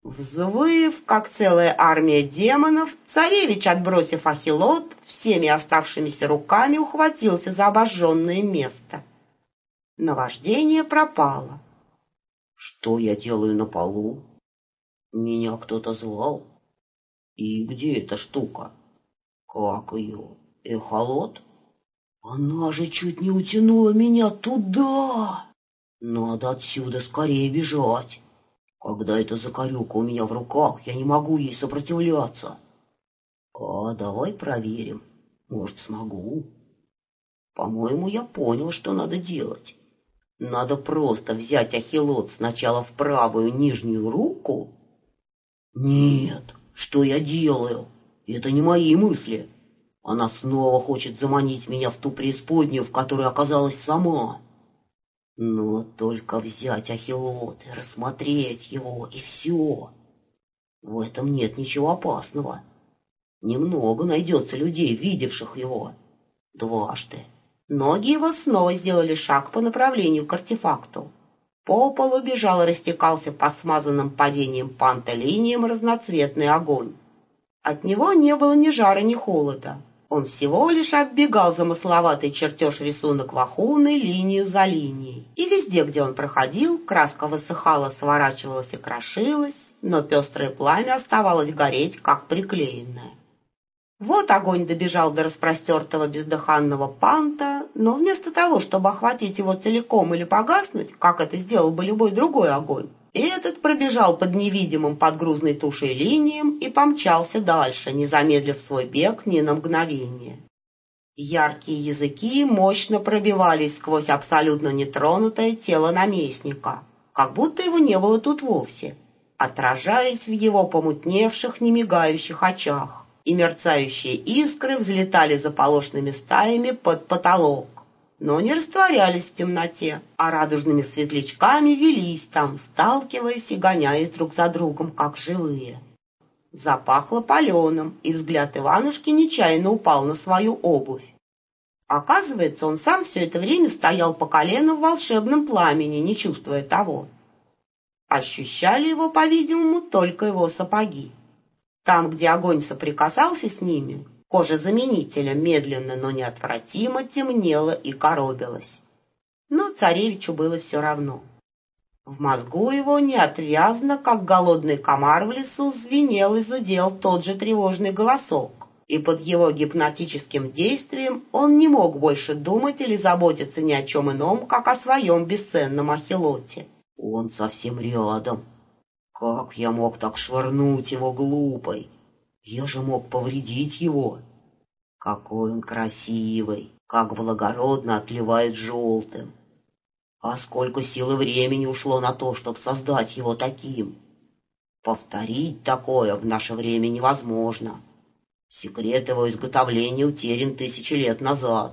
Взвыв, как целая армия демонов, царевич, отбросив ахилот, всеми оставшимися руками ухватился за обожженное место. Наваждение пропало. Что я делаю на полу? Меня кто-то звал? И где эта штука? Как ее? Эхолот? Она же чуть не утянула меня туда. Надо отсюда скорее бежать. Когда эта закорюка у меня в руках, я не могу ей сопротивляться. А давай проверим. Может, смогу. По-моему, я понял, что надо делать. Надо просто взять ахилот сначала в правую нижнюю руку. Нет, что я делаю? Это не мои мысли. Она снова хочет заманить меня в ту преисподнюю, в которой оказалась сама. Но только взять ахилот и рассмотреть его, и все. В этом нет ничего опасного. Немного найдется людей, видевших его. Дважды. Ноги его снова сделали шаг по направлению к артефакту. По полу бежал и растекался по смазанным падением панта линиям разноцветный огонь. От него не было ни жара, ни холода. Он всего лишь оббегал замысловатый чертеж-рисунок вахуны линию за линией. И везде, где он проходил, краска высыхала, сворачивалась и крошилась, но пестрое пламя оставалось гореть, как приклеенное. Вот огонь добежал до распростертого бездыханного панта, но вместо того, чтобы охватить его целиком или погаснуть, как это сделал бы любой другой огонь, этот пробежал под невидимым подгрузной тушей линиям и помчался дальше, не замедлив свой бег ни на мгновение. Яркие языки мощно пробивались сквозь абсолютно нетронутое тело наместника, как будто его не было тут вовсе, отражаясь в его помутневших, немигающих очах, и мерцающие искры взлетали заполошными стаями под потолок, но не растворялись в темноте, а радужными светлячками велись там, сталкиваясь и гоняясь друг за другом, как живые. Запахло паленым, и взгляд Иванушки нечаянно упал на свою обувь. Оказывается, он сам все это время стоял по колено в волшебном пламени, не чувствуя того. Ощущали его, по-видимому, только его сапоги. Там, где огонь соприкасался с ними, кожа заменителя медленно, но неотвратимо темнела и коробилась. Но царевичу было все равно. В мозгу его неотвязно, как голодный комар в лесу, звенел и зудел тот же тревожный голосок, и под его гипнотическим действием он не мог больше думать или заботиться ни о чем ином, как о своем бесценном ахилоте. Он совсем рядом. Как я мог так швырнуть его глупой? Я же мог повредить его. Какой он красивый, как благородно отливает желтым. А сколько сил и времени ушло на то, чтобы создать его таким. Повторить такое в наше время невозможно. Секрет его изготовления утерян 1000 лет назад.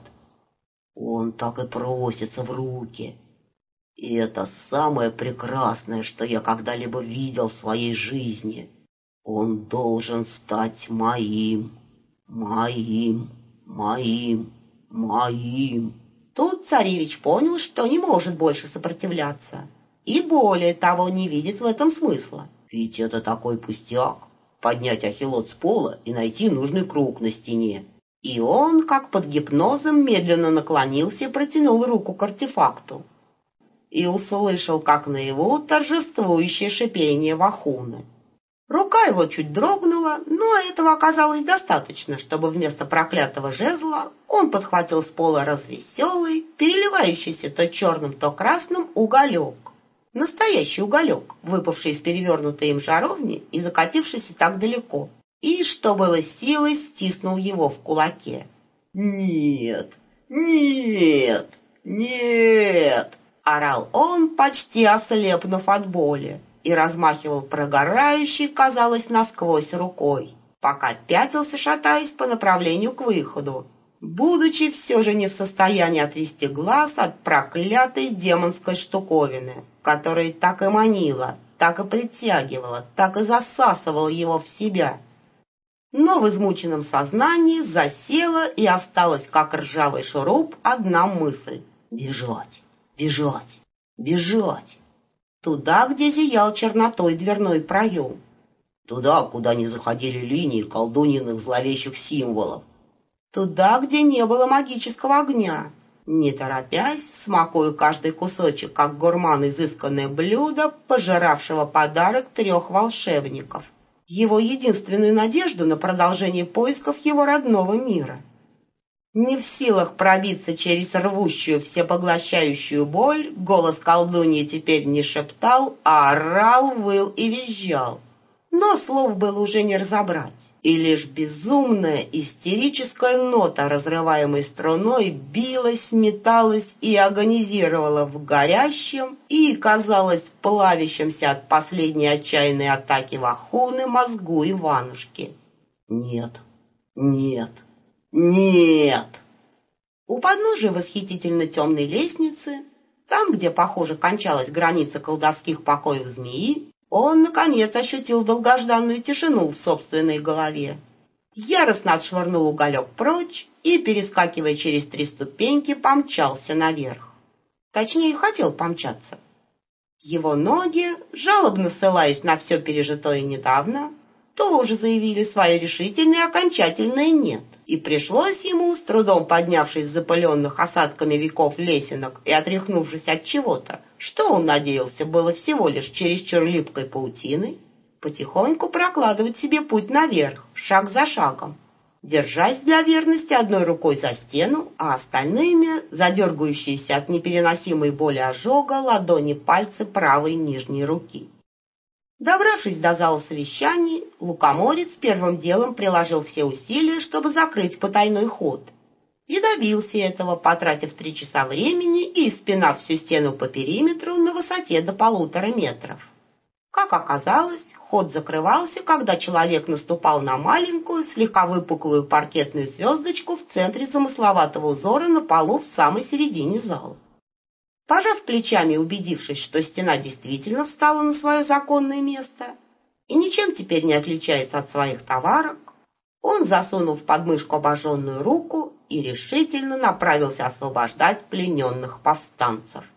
Он так и просится в руки. И это самое прекрасное, что я когда-либо видел в своей жизни. Он должен стать моим, моим, моим, моим. Тут царевич понял, что не может больше сопротивляться, и более того, не видит в этом смысла. Ведь это такой пустяк — поднять ахилот с пола и найти нужный круг на стене. И он, как под гипнозом, медленно наклонился и протянул руку к артефакту. И услышал, как наяву, торжествующее шипение вахуны. Рука его чуть дрогнула, но этого оказалось достаточно, чтобы вместо проклятого жезла он подхватил с пола развеселый, переливающийся то черным, то красным уголек. Настоящий уголек, выпавший из перевернутой им жаровни и закатившийся так далеко. И, что было силой, стиснул его в кулаке. «Нет, нет, нет!» — орал он, почти ослепнув от боли, и размахивал прогорающей, казалось, насквозь рукой, пока пятился, шатаясь по направлению к выходу, будучи все же не в состоянии отвести глаз от проклятой демонской штуковины, которая так и манила, так и притягивала, так и засасывала его в себя. Но в измученном сознании засела и осталась, как ржавый шуруп, одна мысль — бежать. Бежать! Бежать! туда, где зиял чернотой дверной проем, туда, куда не заходили линии колдуньиных зловещих символов, туда, где не было магического огня. Не торопясь, смакую каждый кусочек, как гурман изысканное блюдо, пожиравшего подарок 3 волшебников, его единственную надежду на продолжение поисков его родного мира. Не в силах пробиться через рвущую, всепоглощающую боль, голос колдуньи теперь не шептал, а орал, выл и визжал. Но слов было уже не разобрать, и лишь безумная истерическая нота, разрываемой струной, билась, металась и агонизировала в горящем и, казалось, плавящемся от последней отчаянной атаки Вахуны мозгу Иванушки. Нет, нет, нет! У подножия восхитительно темной лестницы, там, где, похоже, кончалась граница колдовских покоев змеи, он, наконец, ощутил долгожданную тишину в собственной голове. Яростно отшвырнул уголек прочь и, перескакивая через 3 ступеньки, помчался наверх. Точнее, хотел помчаться. Его ноги, жалобно ссылаясь на все пережитое недавно, тоже заявили свое решительное и окончательное «нет». И пришлось ему, с трудом поднявшись с запыленных осадками веков лесенок и отряхнувшись от чего-то, что он надеялся было всего лишь чересчур липкой паутиной, потихоньку прокладывать себе путь наверх, шаг за шагом, держась для верности одной рукой за стену, а остальными, задергающиеся от непереносимой боли ожога, ладони пальцы правой нижней руки. Добравшись до зала совещаний, лукоморец первым делом приложил все усилия, чтобы закрыть потайной ход. И добился этого, потратив 3 часа времени и испинав всю стену по периметру на высоте до 1,5 метров. Как оказалось, ход закрывался, когда человек наступал на маленькую, слегка выпуклую паркетную звездочку в центре замысловатого узора на полу в самой середине зала. Пожав плечами и убедившись, что стена действительно встала на свое законное место и ничем теперь не отличается от своих товарок, он засунул в подмышку обожженную руку и решительно направился освобождать плененных повстанцев.